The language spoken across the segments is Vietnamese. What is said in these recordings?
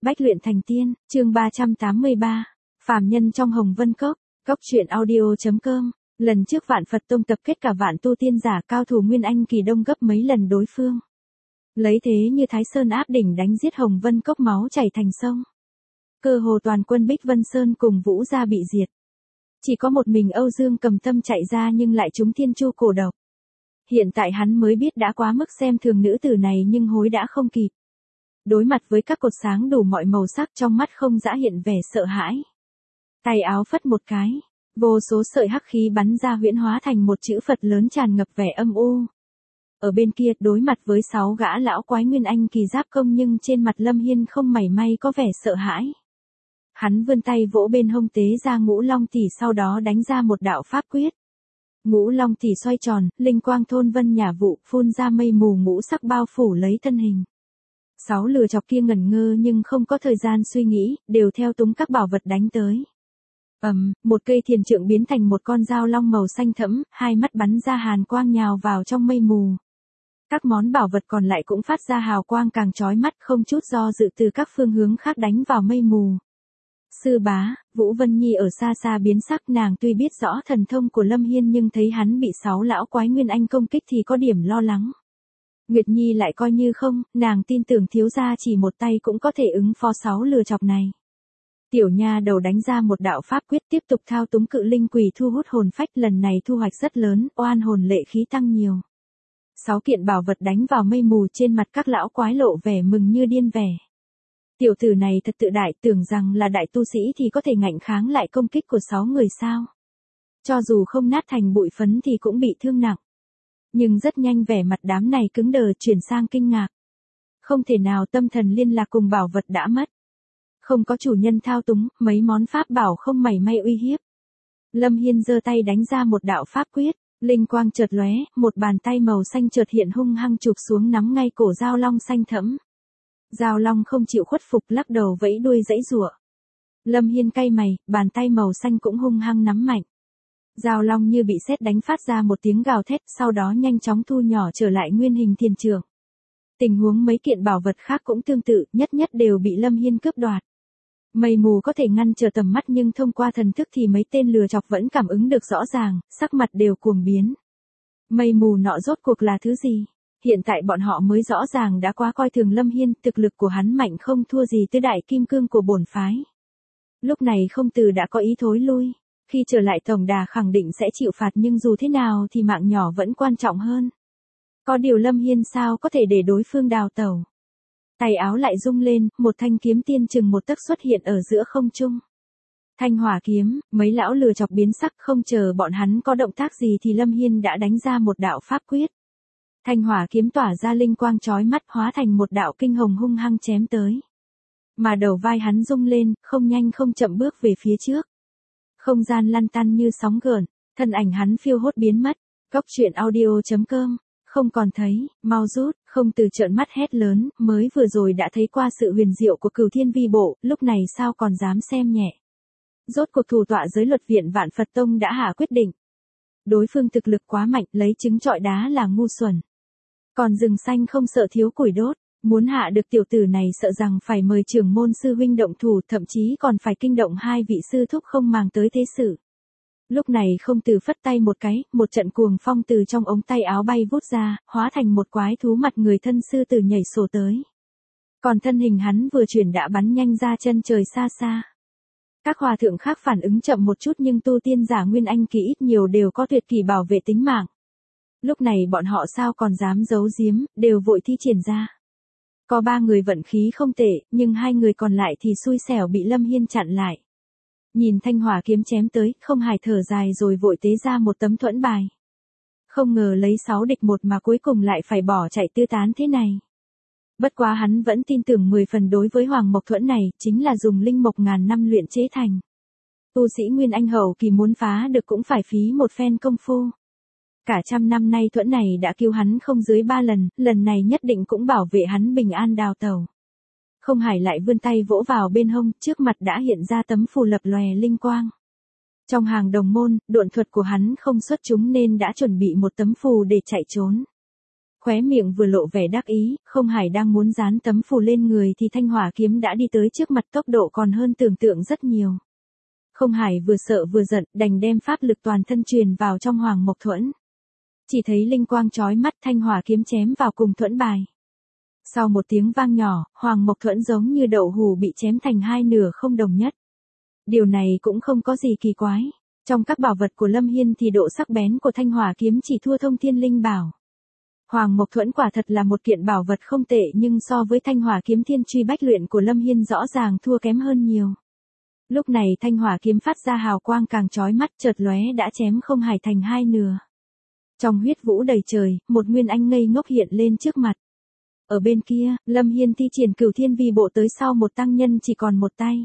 Bách luyện thành tiên, chương 383. Phàm nhân trong Hồng Vân Cốc, Cốc truyện audio.com. Lần trước Vạn Phật Tông tập kết cả vạn tu tiên giả cao thủ Nguyên Anh kỳ đông gấp mấy lần đối phương. Lấy thế như Thái Sơn áp đỉnh đánh giết Hồng Vân Cốc máu chảy thành sông. Cơ hồ toàn quân Bích Vân Sơn cùng Vũ gia bị diệt. Chỉ có một mình Âu Dương Cầm Tâm chạy ra nhưng lại trúng thiên chu cổ độc. Hiện tại hắn mới biết đã quá mức xem thường nữ tử này nhưng hối đã không kịp. Đối mặt với các cột sáng đủ mọi màu sắc trong mắt không dã hiện vẻ sợ hãi. Tay áo phất một cái, vô số sợi hắc khí bắn ra huyễn hóa thành một chữ Phật lớn tràn ngập vẻ âm u. Ở bên kia đối mặt với 6 gã lão quái Nguyên Anh kỳ giáp công nhưng trên mặt Lâm Hiên không mảy may có vẻ sợ hãi. Hắn vươn tay vỗ bên hông tế ra Ngũ Long Tỷ sau đó đánh ra một đạo pháp quyết. Ngũ Long Tỷ xoay tròn, linh quang thôn vân nhả vụ phun ra mây mù ngũ sắc bao phủ lấy thân hình. 6 lừa chọc kia ngẩn ngơ nhưng không có thời gian suy nghĩ, đều theo túng các bảo vật đánh tới. Một cây thiền trượng biến thành một con dao long màu xanh thẫm, hai mắt bắn ra hàn quang nhào vào trong mây mù. Các món bảo vật còn lại cũng phát ra hào quang càng chói mắt không chút do dự từ các phương hướng khác đánh vào mây mù. Sư bá, Vũ Vân Nhi ở xa xa biến sắc, nàng tuy biết rõ thần thông của Lâm Hiên nhưng thấy hắn bị 6 lão quái Nguyên Anh công kích thì có điểm lo lắng. Nguyệt Nhi lại coi như không, nàng tin tưởng thiếu gia chỉ một tay cũng có thể ứng phó 6 lừa chọc này. Tiểu nha đầu đánh ra một đạo pháp quyết tiếp tục thao túng cự linh quỷ thu hút hồn phách, lần này thu hoạch rất lớn, oan hồn lệ khí tăng nhiều. 6 kiện bảo vật đánh vào mây mù, trên mặt các lão quái lộ vẻ mừng như điên vẻ. Tiểu tử này thật tự đại, tưởng rằng là đại tu sĩ thì có thể ngạnh kháng lại công kích của 6 người sao. Cho dù không nát thành bụi phấn thì cũng bị thương nặng. Nhưng rất nhanh vẻ mặt đám này cứng đờ chuyển sang kinh ngạc. Không thể nào, tâm thần liên lạc cùng bảo vật đã mất. Không có chủ nhân thao túng, mấy món pháp bảo không mảy may uy hiếp. Lâm Hiên giơ tay đánh ra một đạo pháp quyết, linh quang chợt lóe, một bàn tay màu xanh chợt hiện hung hăng chụp xuống nắm ngay cổ dao long xanh thẫm. Dao long không chịu khuất phục lắc đầu vẫy đuôi giãy giụa. Lâm Hiên cay mày, bàn tay màu xanh cũng hung hăng nắm mạnh. Dao long như bị sét đánh phát ra một tiếng gào thét, sau đó nhanh chóng thu nhỏ trở lại nguyên hình thiền trượng. Tình huống mấy kiện bảo vật khác cũng tương tự, nhất đều bị Lâm Hiên cướp đoạt. Mây mù có thể ngăn trở tầm mắt nhưng thông qua thần thức thì mấy tên lừa chọc vẫn cảm ứng được rõ ràng, sắc mặt đều cuồng biến. Mây mù nọ rốt cuộc là thứ gì? Hiện tại bọn họ mới rõ ràng đã quá coi thường Lâm Hiên, thực lực của hắn mạnh không thua gì tới đại kim cương của bổn phái. Lúc này không từ đã có ý thối lui. Khi trở lại tổng đà khẳng định sẽ chịu phạt nhưng dù thế nào thì mạng nhỏ vẫn quan trọng hơn. Có điều Lâm Hiên sao có thể để đối phương đào tẩu. Tay áo lại rung lên, một thanh kiếm tiên chừng một tấc xuất hiện ở giữa không trung. Thanh hỏa kiếm, mấy lão lừa chọc biến sắc, không chờ bọn hắn có động tác gì thì Lâm Hiên đã đánh ra một đạo pháp quyết. Thanh hỏa kiếm tỏa ra linh quang chói mắt hóa thành một đạo kinh hồng hung hăng chém tới. Mà đầu vai hắn rung lên, không nhanh không chậm bước về phía trước. Không gian lăn tăn như sóng gợn, thân ảnh hắn phiêu hốt biến mất. Cốc truyện audio.com. Không còn thấy, mau rút, không từ trợn mắt hét lớn, mới vừa rồi đã thấy qua sự huyền diệu của Cửu Thiên Vi Bộ, lúc này sao còn dám xem nhẹ. Rốt cuộc thủ tọa giới luật viện Vạn Phật Tông đã hạ quyết định. Đối phương thực lực quá mạnh, lấy trứng trọi đá là ngu xuẩn. Còn rừng xanh không sợ thiếu củi đốt, muốn hạ được tiểu tử này sợ rằng phải mời trưởng môn sư huynh động thủ, thậm chí còn phải kinh động 2 vị sư thúc không màng tới thế sự. Lúc này không từ phất tay một cái, một trận cuồng phong từ trong ống tay áo bay vút ra, hóa thành một quái thú mặt người thân sư tử nhảy sổ tới. Còn thân hình hắn vừa chuyển đã bắn nhanh ra chân trời xa xa. Các hòa thượng khác phản ứng chậm một chút nhưng tu tiên giả Nguyên Anh kỳ ít nhiều đều có tuyệt kỹ bảo vệ tính mạng. Lúc này bọn họ sao còn dám giấu giếm, đều vội thi triển ra. Có 3 người vận khí không tệ, nhưng 2 người còn lại thì xui xẻo bị Lâm Hiên chặn lại. Nhìn thanh hỏa kiếm chém tới, không hài thở dài rồi vội tế ra một tấm thuẫn bài. Không ngờ lấy 6 địch 1 mà cuối cùng lại phải bỏ chạy tứ tán thế này. Bất quá hắn vẫn tin tưởng 10 phần đối với Hoàng Mộc thuẫn này, chính là dùng linh mộc ngàn năm luyện chế thành. Tu sĩ Nguyên Anh hậu kỳ muốn phá được cũng phải phí một phen công phu. Cả trăm năm nay thuẫn này đã cứu hắn không dưới 3 lần, lần này nhất định cũng bảo vệ hắn bình an đào tẩu. Không Hải lại vươn tay vỗ vào bên hông, trước mặt đã hiện ra tấm phù lập lòe linh quang. Trong hàng đồng môn, độn thuật của hắn không xuất chúng nên đã chuẩn bị một tấm phù để chạy trốn. khóe miệng vừa lộ vẻ đắc ý, Không Hải đang muốn dán tấm phù lên người thì thanh hỏa kiếm đã đi tới trước mặt, tốc độ còn hơn tưởng tượng rất nhiều. Không Hải vừa sợ vừa giận, đành đem pháp lực toàn thân truyền vào trong Hoàng Mộc Thuẫn. Chỉ thấy linh quang chói mắt, thanh hỏa kiếm chém vào cùng thuẫn bài. Sau một tiếng vang nhỏ, Hoàng Mộc Thuẫn giống như đậu hũ bị chém thành hai nửa không đồng nhất. Điều này cũng không có gì kỳ quái. Trong các bảo vật của Lâm Hiên thì độ sắc bén của thanh hỏa kiếm chỉ thua Thông Thiên Linh Bảo. Hoàng Mộc Thuẫn quả thật là một kiện bảo vật không tệ, nhưng so với thanh hỏa kiếm thiên truy bách luyện của Lâm Hiên rõ ràng thua kém hơn nhiều. Lúc này thanh hỏa kiếm phát ra hào quang càng chói mắt, chợt lóe đã chém Không Hải thành hai nửa. Trong huyết vũ đầy trời, một nguyên anh ngây ngốc hiện lên trước mặt. Ở bên kia, Lâm Hiên thi triển Cửu Thiên Vi Bộ tới sau một tăng nhân chỉ còn một tay.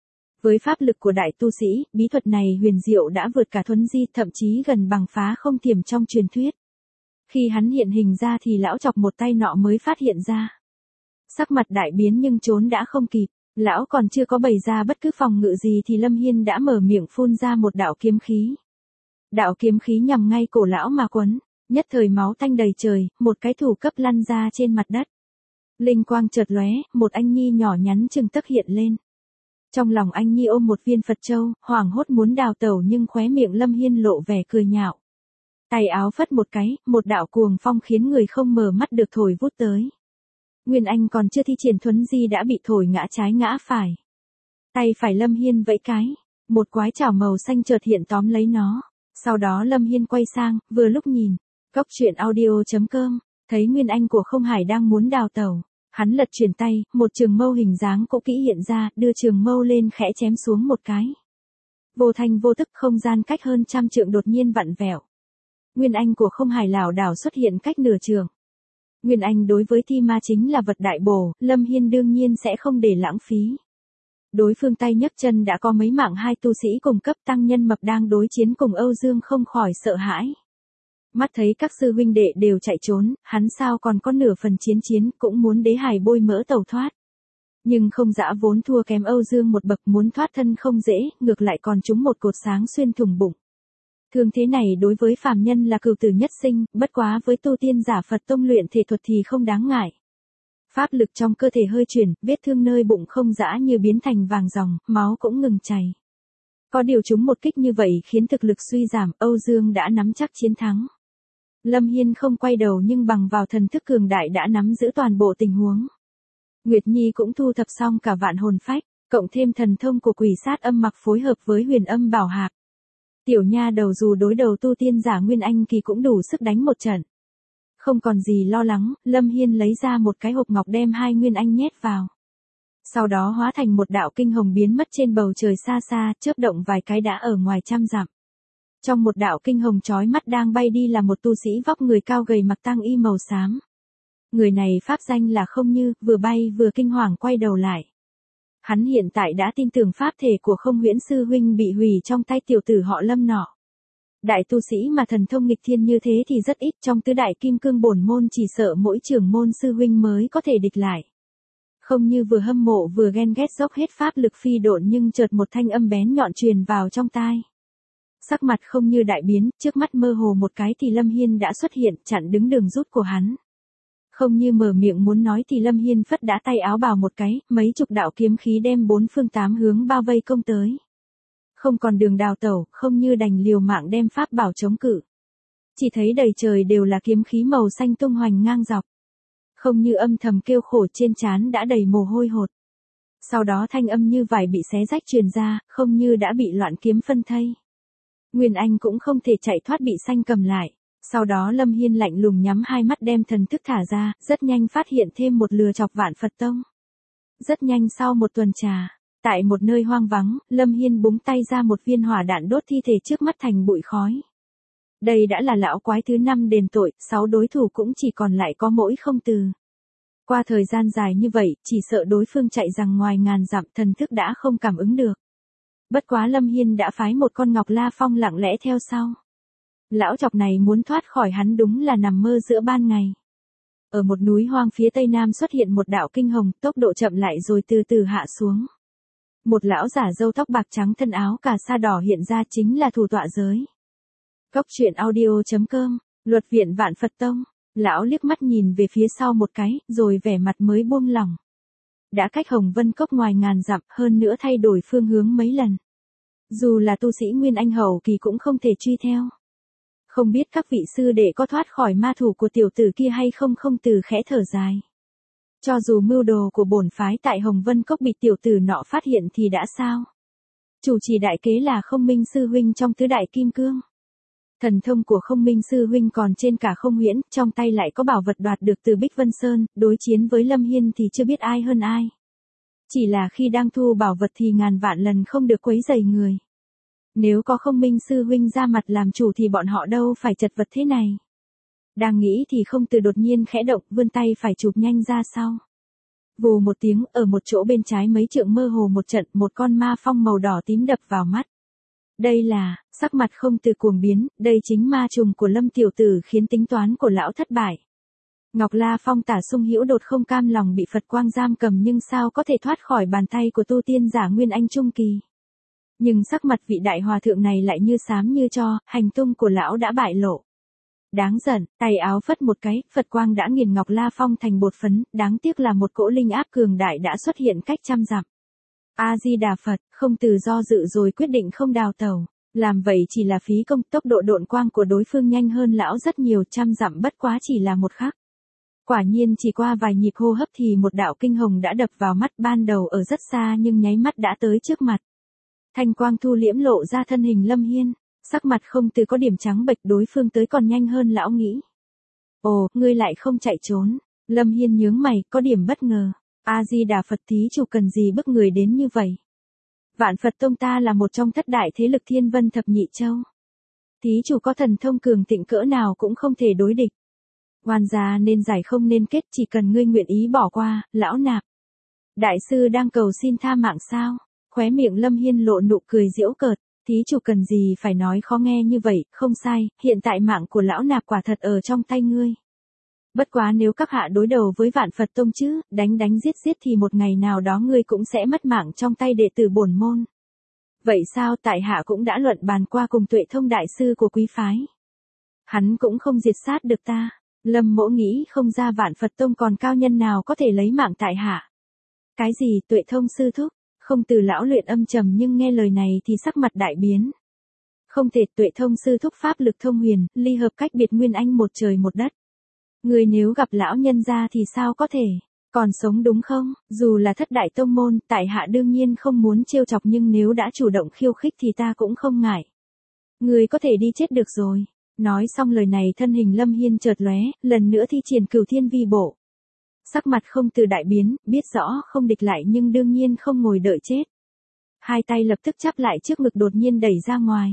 Với pháp lực của đại tu sĩ, bí thuật này huyền diệu đã vượt cả thuấn di, thậm chí gần bằng phá không thiểm trong truyền thuyết. Khi hắn hiện hình ra thì lão chọc một tay nọ mới phát hiện ra. Sắc mặt đại biến nhưng trốn đã không kịp, lão còn chưa có bày ra bất cứ phòng ngự gì thì Lâm Hiên đã mở miệng phun ra một đạo kiếm khí. Đạo kiếm khí nhằm ngay cổ lão mà quấn, nhất thời máu tanh đầy trời, một cái thủ cấp lăn ra trên mặt đất. Linh quang chợt lóe, một anh nhi nhỏ nhắn chừng tấc hiện lên. Trong lòng anh nhi ôm một viên Phật châu, hoảng hốt muốn đào tẩu nhưng khóe miệng Lâm Hiên lộ vẻ cười nhạo. Tay áo phất một cái, một đạo cuồng phong khiến người không mở mắt được thổi vút tới. Nguyên Anh còn chưa thi triển thuấn di đã bị thổi ngã trái ngã phải. Tay phải Lâm Hiên vẫy cái, một quái chảo màu xanh chợt hiện tóm lấy nó. Sau đó Lâm Hiên quay sang, vừa lúc nhìn, Cốc Truyện Audio.com, thấy Nguyên Anh của Không Hải đang muốn đào tẩu. Hắn lật chuyển tay, một trường mâu hình dáng cũ kỹ hiện ra, đưa trường mâu lên khẽ chém xuống một cái. Vô thanh vô tức, không gian cách hơn trăm trượng đột nhiên vặn vẹo. Nguyên Anh của Không Hải lảo đảo xuất hiện cách nửa trường. Nguyên Anh đối với thi ma chính là vật đại bổ, Lâm Hiên đương nhiên sẽ không để lãng phí. Đối phương tay nhấc chân đã có mấy mạng hai tu sĩ cùng cấp tăng nhân mập đang đối chiến cùng Âu Dương không khỏi sợ hãi. Mắt thấy các sư huynh đệ đều chạy trốn, hắn sao còn có nửa phần chiến cũng muốn đế hải bôi mỡ tẩu thoát. Nhưng không dã vốn thua kém Âu Dương một bậc, muốn thoát thân không dễ, ngược lại còn trúng một cột sáng xuyên thủng bụng. Thương thế này đối với phàm nhân là cửu tử nhất sinh, bất quá với tu tiên giả Phật tông luyện thể thuật thì không đáng ngại. Pháp lực trong cơ thể hơi chuyển, vết thương nơi bụng không dã như biến thành vàng ròng, máu cũng ngừng chảy. Có điều trúng một kích như vậy khiến thực lực suy giảm, Âu Dương đã nắm chắc chiến thắng. Lâm Hiên không quay đầu nhưng bằng vào thần thức cường đại đã nắm giữ toàn bộ tình huống. Nguyệt Nhi cũng thu thập xong cả vạn hồn phách, cộng thêm thần thông của quỷ sát âm mặc phối hợp với huyền âm bảo hạp. Tiểu nha đầu dù đối đầu tu tiên giả Nguyên Anh kỳ cũng đủ sức đánh một trận. Không còn gì lo lắng, Lâm Hiên lấy ra một cái hộp ngọc đem hai Nguyên Anh nhét vào. Sau đó hóa thành một đạo kinh hồng biến mất trên bầu trời xa xa, chớp động vài cái đã ở ngoài trăm dặm. Trong một đạo kinh hồng chói mắt đang bay đi là một tu sĩ vóc người cao gầy mặc tang y màu xám. Người này pháp danh là Không Như, vừa bay vừa kinh hoàng quay đầu lại. Hắn hiện tại đã tin tưởng pháp thể của Không Huyễn sư huynh bị hủy trong tay tiểu tử họ Lâm nọ. Đại tu sĩ mà thần thông nghịch thiên như thế thì rất ít, trong tứ đại kim cương bổn môn chỉ sợ mỗi trưởng môn sư huynh mới có thể địch lại. Không Như vừa hâm mộ vừa ghen ghét dốc hết pháp lực phi độn nhưng chợt một thanh âm bén nhọn truyền vào trong tai. Sắc mặt Không Như đại biến, trước mắt mơ hồ một cái thì Lâm Hiên đã xuất hiện, chặn đứng đường rút của hắn. Không Như mở miệng muốn nói thì Lâm Hiên phất đã tay áo bào một cái, mấy chục đạo kiếm khí đem bốn phương tám hướng bao vây công tới. Không còn đường đào tẩu, Không Như đành liều mạng đem pháp bảo chống cự. Chỉ thấy đầy trời đều là kiếm khí màu xanh tung hoành ngang dọc. Không Như âm thầm kêu khổ, trên trán đã đầy mồ hôi hột. Sau đó thanh âm như vải bị xé rách truyền ra, Không Như đã bị loạn kiếm phân thây. Nguyên Anh cũng không thể chạy thoát, bị xanh cầm lại. Sau đó Lâm Hiên lạnh lùng nhắm hai mắt đem thần thức thả ra, rất nhanh phát hiện thêm một lừa chọc Vạn Phật Tông. Rất nhanh sau một tuần trà, tại một nơi hoang vắng, Lâm Hiên búng tay ra một viên hỏa đạn đốt thi thể trước mắt thành bụi khói. Đây đã là lão quái thứ 5 đền tội, 6 đối thủ cũng chỉ còn lại có mỗi Không Từ. Qua thời gian dài như vậy, chỉ sợ đối phương chạy rằng ngoài ngàn dặm, thần thức đã không cảm ứng được. Bất quá Lâm Hiên đã phái một con Ngọc La Phong lặng lẽ theo sau. Lão chọc này muốn thoát khỏi hắn đúng là nằm mơ giữa ban ngày. Ở một núi hoang phía tây nam xuất hiện một đạo kinh hồng, tốc độ chậm lại rồi từ từ hạ xuống. Một lão giả râu tóc bạc trắng thân áo cà sa đỏ hiện ra, chính là thủ tọa giới. Cốc Truyện Audio.com, Luật viện Vạn Phật Tông. Lão liếc mắt nhìn về phía sau một cái, rồi vẻ mặt mới buông lỏng. Đã cách Hồng Vân Cốc ngoài ngàn dặm, hơn nữa thay đổi phương hướng mấy lần. Dù là tu sĩ Nguyên Anh hậu kỳ cũng không thể truy theo. Không biết các vị sư đệ có thoát khỏi ma thủ của tiểu tử kia hay không, không từ khẽ thở dài. Cho dù mưu đồ của bổn phái tại Hồng Vân Cốc bị tiểu tử nọ phát hiện thì đã sao? Chủ trì đại kế là Không Minh sư huynh trong tứ đại kim cương. Thần thông của Không Minh sư huynh còn trên cả Không Huyễn, trong tay lại có bảo vật đoạt được từ Bích Vân Sơn, đối chiến với Lâm Hiên thì chưa biết ai hơn ai. Chỉ là khi đang thu bảo vật thì ngàn vạn lần không được quấy rầy người. Nếu có Không Minh sư huynh ra mặt làm chủ thì bọn họ đâu phải chật vật thế này. Đang nghĩ thì Không Từ đột nhiên khẽ động, vươn tay phải chụp nhanh ra sau. Vù một tiếng, ở một chỗ bên trái mấy trượng mơ hồ một trận, một con ma phong màu đỏ tím đập vào mắt. Đây là, sắc mặt Không Từ cuồng biến, đây chính ma trùng của Lâm tiểu tử khiến tính toán của lão thất bại. Ngọc La Phong Tả Sung Hữu Đột không cam lòng bị Phật quang giam cầm nhưng sao có thể thoát khỏi bàn tay của tu tiên giả Nguyên Anh trung kỳ. Nhưng sắc mặt vị đại hòa thượng này lại như xám như tro, hành tung của lão đã bại lộ. Đáng giận, tay áo phất một cái, Phật quang đã nghiền Ngọc La Phong thành bột phấn, đáng tiếc là một cỗ linh áp cường đại đã xuất hiện cách trăm dặm. A-di-đà Phật, Không Từ do dự rồi quyết định không đào tẩu. Làm vậy chỉ là phí công, tốc độ độn quang của đối phương nhanh hơn lão rất nhiều, trăm dặm bất quá chỉ là một khắc. Quả nhiên chỉ qua vài nhịp hô hấp thì một đạo kinh hồng đã đập vào mắt, ban đầu ở rất xa nhưng nháy mắt đã tới trước mặt. Thanh quang thu liễm lộ ra thân hình Lâm Hiên, sắc mặt Không Từ có điểm trắng bệch, đối phương tới còn nhanh hơn lão nghĩ. Ồ, ngươi lại không chạy trốn. Lâm Hiên nhướng mày, có điểm bất ngờ. A-di-đà Phật, thí chủ cần gì bức người đến như vậy? Vạn Phật Tông ta là một trong thất đại thế lực Thiên Vân Thập Nhị Châu. Thí chủ có thần thông cường thịnh cỡ nào cũng không thể đối địch. Oan gia nên giải không nên kết, chỉ cần ngươi nguyện ý bỏ qua, lão nạp. Đại sư đang cầu xin tha mạng sao? Khóe miệng Lâm Hiên lộ nụ cười giễu cợt. Thí chủ cần gì phải nói khó nghe như vậy, không sai, hiện tại mạng của lão nạp quả thật ở trong tay ngươi. Bất quá nếu các hạ đối đầu với Vạn Phật Tông chứ, đánh giết thì một ngày nào đó ngươi cũng sẽ mất mạng trong tay đệ tử bổn môn. Vậy sao, tại hạ cũng đã luận bàn qua cùng Tuệ Thông đại sư của quý phái. Hắn cũng không diệt sát được ta. Lâm Mỗ nghĩ không ra Vạn Phật Tông còn cao nhân nào có thể lấy mạng tại hạ. Cái gì, Tuệ Thông sư thúc? Không Từ lão luyện âm trầm nhưng nghe lời này thì sắc mặt đại biến. Không thể, Tuệ Thông sư thúc pháp lực thông huyền, ly hợp cách biệt Nguyên Anh một trời một đất. Người nếu gặp lão nhân gia thì sao có thể, còn sống đúng không? Dù là thất đại tông môn, tại hạ đương nhiên không muốn trêu chọc nhưng nếu đã chủ động khiêu khích thì ta cũng không ngại. Người có thể đi chết được rồi. Nói xong lời này thân hình Lâm Hiên chợt lóe, lần nữa thi triển Cửu Thiên Vi Bộ. Sắc mặt Không Từ đại biến, biết rõ không địch lại nhưng đương nhiên không ngồi đợi chết. Hai tay lập tức chắp lại trước ngực đột nhiên đẩy ra ngoài.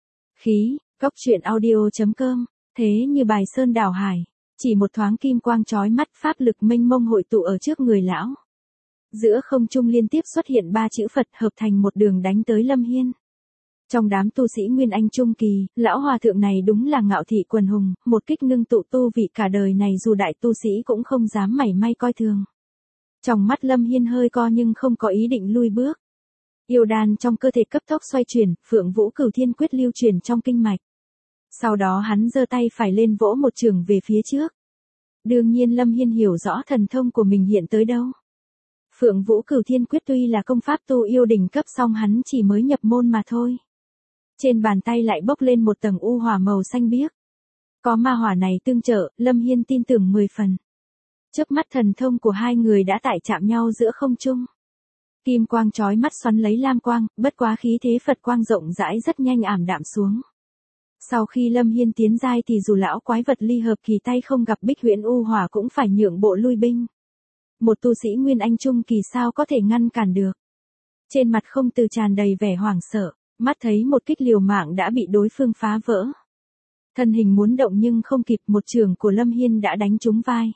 Khí, Cốc Truyện Audio.com, thế như bài sơn đảo hải. Chỉ một thoáng kim quang chói mắt, pháp lực mênh mông hội tụ ở trước người lão. Giữa không trung liên tiếp xuất hiện 3 chữ Phật hợp thành một đường đánh tới Lâm Hiên. Trong đám tu sĩ Nguyên Anh trung kỳ, lão hòa thượng này đúng là ngạo thị quần hùng, một kích ngưng tụ tu vị cả đời này dù đại tu sĩ cũng không dám mảy may coi thường. Trong mắt Lâm Hiên hơi co nhưng không có ý định lui bước. Yêu đan trong cơ thể cấp tốc xoay chuyển, Phượng Vũ Cửu Thiên Quyết lưu chuyển trong kinh mạch. Sau đó hắn giơ tay phải lên vỗ một chưởng về phía trước. Đương nhiên Lâm Hiên hiểu rõ thần thông của mình hiện tới đâu. Phượng Vũ Cửu Thiên Quyết tuy là công pháp tu yêu đỉnh cấp song hắn chỉ mới nhập môn mà thôi. Trên bàn tay lại bốc lên một tầng u hỏa màu xanh biếc. Có ma hỏa này tương trợ, Lâm Hiên tin tưởng 10 phần. Chớp mắt thần thông của hai người đã tại chạm nhau giữa không trung. Kim quang chói mắt xoắn lấy lam quang, bất quá khí thế Phật quang rộng rãi rất nhanh ảm đạm xuống. Sau khi Lâm Hiên tiến giai thì dù lão quái vật ly hợp kỳ tay không gặp Bích Huyễn U Hỏa cũng phải nhượng bộ lui binh. Một tu sĩ Nguyên Anh trung kỳ sao có thể ngăn cản được. Trên mặt Không Từ tràn đầy vẻ hoảng sợ, mắt thấy một kích liều mạng đã bị đối phương phá vỡ. Thân hình muốn động nhưng không kịp, một chưởng của Lâm Hiên đã đánh trúng vai.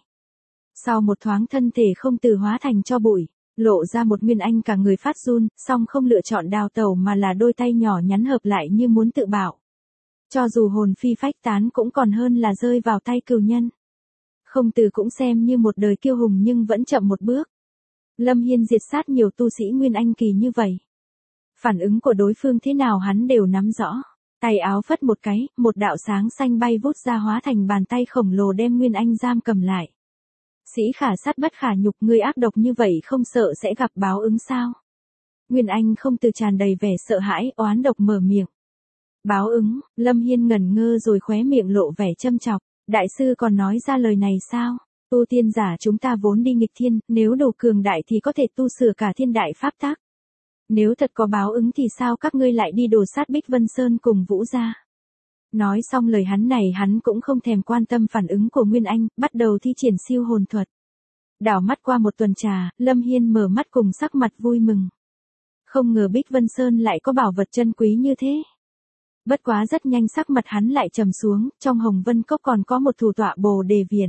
Sau một thoáng thân thể Không Từ hóa thành tro bụi, lộ ra một Nguyên Anh cả người phát run, song không lựa chọn đào tẩu mà là đôi tay nhỏ nhắn hợp lại như muốn tự bảo. Cho dù hồn phi phách tán cũng còn hơn là rơi vào tay cừu nhân. Không Từ cũng xem như một đời kiêu hùng nhưng vẫn chậm một bước. Lâm Hiên diệt sát nhiều tu sĩ Nguyên Anh kỳ như vậy. Phản ứng của đối phương thế nào hắn đều nắm rõ. Tay áo phất một cái, một đạo sáng xanh bay vút ra hóa thành bàn tay khổng lồ đem Nguyên Anh giam cầm lại. Sĩ khả sát bất khả nhục, ngươi ác độc như vậy không sợ sẽ gặp báo ứng sao? Nguyên Anh không từ tràn đầy vẻ sợ hãi, oán độc mở miệng. Báo ứng, Lâm Hiên ngẩn ngơ rồi khóe miệng lộ vẻ châm chọc. Đại sư còn nói ra lời này sao? Tu tiên giả chúng ta vốn đi nghịch thiên, nếu đủ cường đại thì có thể tu sửa cả thiên đại pháp tắc. Nếu thật có báo ứng thì sao các ngươi lại đi đổ sát Bích Vân Sơn cùng Vũ gia? Nói xong lời hắn này hắn cũng không thèm quan tâm phản ứng của Nguyên Anh, bắt đầu thi triển siêu hồn thuật. Đảo mắt qua một tuần trà, Lâm Hiên mở mắt cùng sắc mặt vui mừng. Không ngờ Bích Vân Sơn lại có bảo vật chân quý như thế. Bất quá rất nhanh sắc mặt hắn lại trầm xuống, trong Hồng Vân Cốc còn có một thủ tọa Bồ Đề Viện.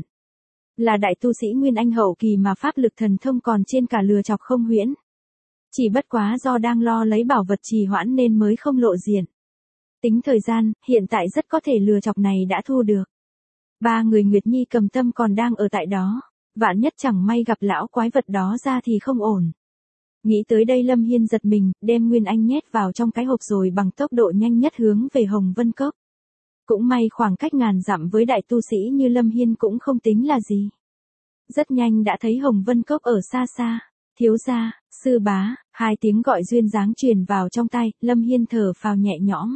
Là đại tu sĩ Nguyên Anh hậu kỳ mà pháp lực thần thông còn trên cả lừa chọc không huyễn. Chỉ bất quá do đang lo lấy bảo vật trì hoãn nên mới không lộ diện. Tính thời gian, hiện tại rất có thể lừa chọc này đã thu được. Ba người Nguyệt Nhi Cầm Tâm còn đang ở tại đó. Vạn nhất chẳng may gặp lão quái vật đó ra thì không ổn. Nghĩ tới đây Lâm Hiên giật mình, đem Nguyên Anh nhét vào trong cái hộp rồi bằng tốc độ nhanh nhất hướng về Hồng Vân Cốc. Cũng may khoảng cách ngàn dặm với đại tu sĩ như Lâm Hiên cũng không tính là gì. Rất nhanh đã thấy Hồng Vân Cốc ở xa xa. Thiếu gia, sư bá, hai tiếng gọi duyên dáng truyền vào trong tay, Lâm Hiên thở phào nhẹ nhõm.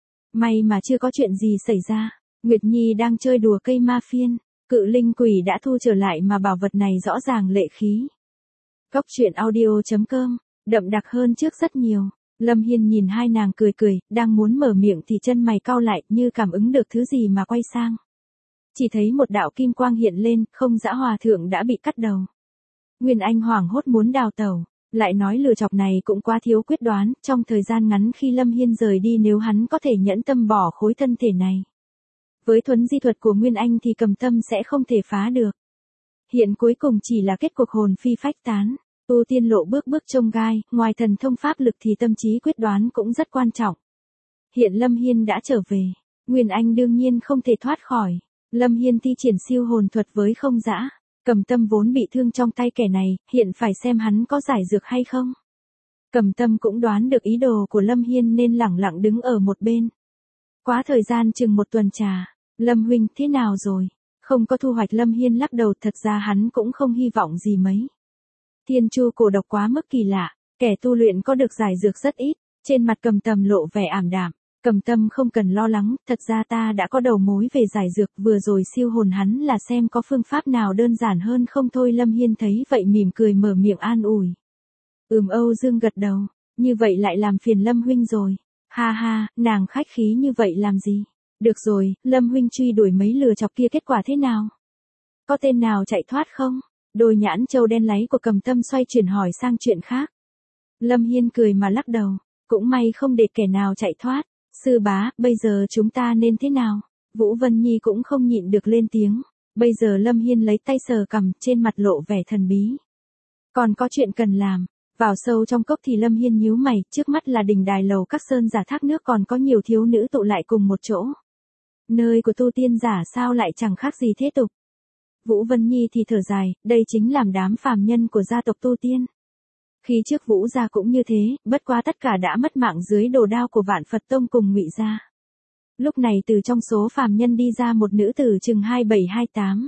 May mà chưa có chuyện gì xảy ra. Nguyệt Nhi đang chơi đùa cây ma phiên. Cự linh quỷ đã thu trở lại mà bảo vật này rõ ràng lệ khí. Góc truyện audio.com, đậm đặc hơn trước rất nhiều. Lâm Hiên nhìn hai nàng cười cười, đang muốn mở miệng thì chân mày cau lại như cảm ứng được thứ gì mà quay sang. Chỉ thấy một đạo kim quang hiện lên, không dã hòa thượng đã bị cắt đầu. Nguyên Anh hoảng hốt muốn đào tẩu, lại nói lừa chọc này cũng quá thiếu quyết đoán, trong thời gian ngắn khi Lâm Hiên rời đi nếu hắn có thể nhẫn tâm bỏ khối thân thể này. Với thuấn di thuật của Nguyên Anh thì Cầm Tâm sẽ không thể phá được. Hiện cuối cùng chỉ là kết cục hồn phi phách tán. Tu tiên lộ bước bước chông gai, ngoài thần thông pháp lực thì tâm trí quyết đoán cũng rất quan trọng. Hiện Lâm Hiên đã trở về, Nguyên Anh đương nhiên không thể thoát khỏi. Lâm Hiên thi triển siêu hồn thuật với không dã. Cầm Tâm vốn bị thương trong tay kẻ này, hiện phải xem hắn có giải dược hay không. Cầm Tâm cũng đoán được ý đồ của Lâm Hiên nên lẳng lặng đứng ở một bên. Quá thời gian chừng một tuần trà, Lâm huynh thế nào rồi? Không có thu hoạch. Lâm Hiên lắc đầu, thật ra hắn cũng không hy vọng gì mấy. Thiên chu cổ độc quá mức kỳ lạ, kẻ tu luyện có được giải dược rất ít, trên mặt Cầm Tâm lộ vẻ ảm đạm. Cầm Tâm không cần lo lắng, thật ra ta đã có đầu mối về giải dược, vừa rồi siêu hồn hắn là xem có phương pháp nào đơn giản hơn không thôi. Lâm Hiên thấy vậy mỉm cười mở miệng an ủi. Âu Dương gật đầu, như vậy lại làm phiền Lâm huynh rồi. Ha ha, nàng khách khí như vậy làm gì? Được rồi, Lâm huynh truy đuổi mấy lừa chọc kia kết quả thế nào? Có tên nào chạy thoát không? Đôi nhãn châu đen láy của Cầm Tâm xoay chuyển hỏi sang chuyện khác. Lâm Hiên cười mà lắc đầu, cũng may không để kẻ nào chạy thoát. Sư bá, bây giờ chúng ta nên thế nào? Vũ Vân Nhi cũng không nhịn được lên tiếng. Bây giờ Lâm Hiên lấy tay sờ cằm, trên mặt lộ vẻ thần bí. Còn có chuyện cần làm. Vào sâu trong cốc thì Lâm Hiên nhíu mày, trước mắt là đỉnh đài lầu các sơn giả thác nước, còn có nhiều thiếu nữ tụ lại cùng một chỗ. Nơi của tu tiên giả sao lại chẳng khác gì thế tục. Vũ Vân Nhi thì thở dài, đây chính làm đám phàm nhân của gia tộc tu tiên. Khi trước Vũ gia cũng như thế, bất quá tất cả đã mất mạng dưới đồ đao của Vạn Phật Tông cùng Ngụy gia. Lúc này từ trong số phàm nhân đi ra một nữ tử chừng 27-28.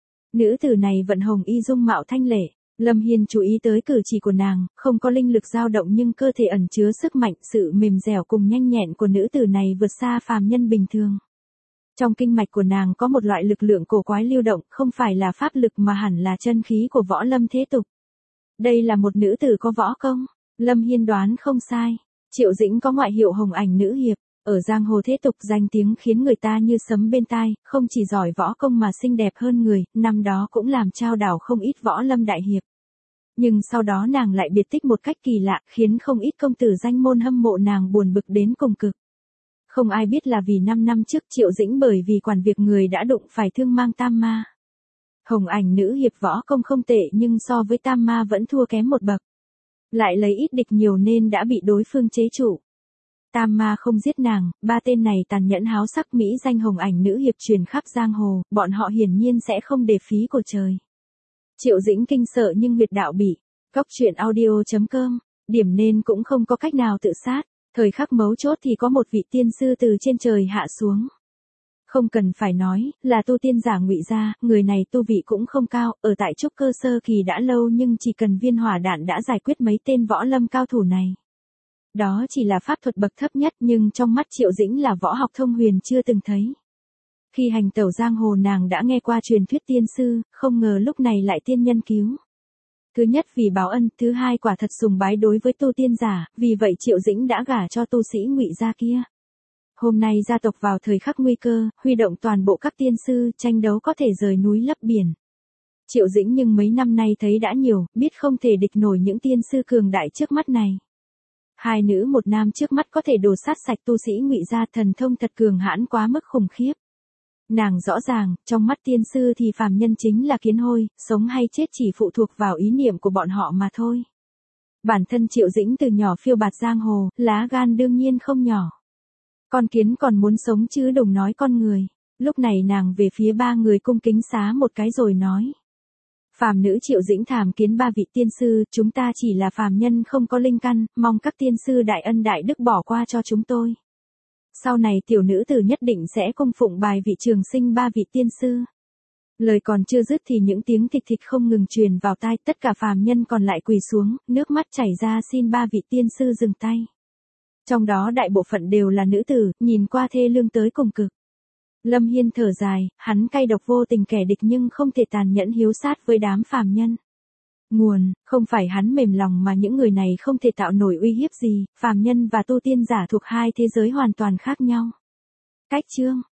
Nữ tử này vận hồng y dung mạo thanh lệ. Lâm Hiên chú ý tới cử chỉ của nàng, không có linh lực dao động nhưng cơ thể ẩn chứa sức mạnh, sự mềm dẻo cùng nhanh nhẹn của nữ tử này vượt xa phàm nhân bình thường. Trong kinh mạch của nàng có một loại lực lượng cổ quái lưu động, không phải là pháp lực mà hẳn là chân khí của võ lâm thế tục. Đây là một nữ tử có võ công. Lâm Hiên đoán không sai. Triệu Dĩnh có ngoại hiệu Hồng Ảnh Nữ Hiệp, ở giang hồ thế tục danh tiếng khiến người ta như sấm bên tai, không chỉ giỏi võ công mà xinh đẹp hơn người, năm đó cũng làm trao đảo không ít võ lâm đại hiệp. Nhưng sau đó nàng lại biệt tích một cách kỳ lạ, khiến không ít công tử danh môn hâm mộ nàng buồn bực đến cùng cực. Không ai biết là vì 5 năm trước Triệu Dĩnh bởi vì quản việc người đã đụng phải thương mang tam ma. Hồng Ảnh Nữ Hiệp võ công không tệ nhưng so với tam ma vẫn thua kém một bậc. Lại lấy ít địch nhiều nên đã bị đối phương chế trụ. Tam ma không giết nàng, ba tên này tàn nhẫn háo sắc, mỹ danh Hồng Ảnh Nữ Hiệp truyền khắp giang hồ, bọn họ hiển nhiên sẽ không để phí của trời. Triệu Dĩnh kinh sợ nhưng huyệt đạo bị. Góc truyện audio.com, điểm nên cũng không có cách nào tự sát. Thời khắc mấu chốt thì có một vị tiên sư từ trên trời hạ xuống. Không cần phải nói, là tu tiên giả Ngụy Gia, người này tu vị cũng không cao, ở tại trúc cơ sơ kỳ đã lâu nhưng chỉ cần viên hỏa đạn đã giải quyết mấy tên võ lâm cao thủ này. Đó chỉ là pháp thuật bậc thấp nhất nhưng trong mắt Triệu Dĩnh là võ học thông huyền chưa từng thấy. Khi hành tẩu giang hồ nàng đã nghe qua truyền thuyết tiên sư, không ngờ lúc này lại tiên nhân cứu. Thứ nhất vì báo ân, thứ hai quả thật sùng bái đối với tu tiên giả, vì vậy Triệu Dĩnh đã gả cho tu sĩ Ngụy Gia kia. Hôm nay gia tộc vào thời khắc nguy cơ, huy động toàn bộ các tiên sư, tranh đấu có thể rời núi lấp biển. Triệu Dĩnh nhưng mấy năm nay thấy đã nhiều, biết không thể địch nổi những tiên sư cường đại trước mắt này. Hai nữ một nam trước mắt có thể đổ sát sạch tu sĩ Ngụy Gia, thần thông thật cường hãn quá mức khủng khiếp. Nàng rõ ràng, trong mắt tiên sư thì phàm nhân chính là kiến hôi, sống hay chết chỉ phụ thuộc vào ý niệm của bọn họ mà thôi. Bản thân Triệu Dĩnh từ nhỏ phiêu bạt giang hồ, lá gan đương nhiên không nhỏ. Con kiến còn muốn sống chứ đừng nói con người. Lúc này nàng về phía ba người cung kính xá một cái rồi nói. Phàm nữ Triệu Dĩnh thảm kiến ba vị tiên sư, chúng ta chỉ là phàm nhân không có linh căn, mong các tiên sư đại ân đại đức bỏ qua cho chúng tôi. Sau này tiểu nữ tử nhất định sẽ cung phụng bài vị trường sinh ba vị tiên sư. Lời còn chưa dứt thì những tiếng thịch thịch không ngừng truyền vào tai, tất cả phàm nhân còn lại quỳ xuống, nước mắt chảy ra xin ba vị tiên sư dừng tay. Trong đó đại bộ phận đều là nữ tử, nhìn qua thê lương tới cùng cực. Lâm Hiên thở dài, hắn cay độc vô tình kẻ địch nhưng không thể tàn nhẫn hiếu sát với đám phàm nhân. Nguồn, không phải hắn mềm lòng mà những người này không thể tạo nổi uy hiếp gì, phàm nhân và tu tiên giả thuộc hai thế giới hoàn toàn khác nhau. Cách chương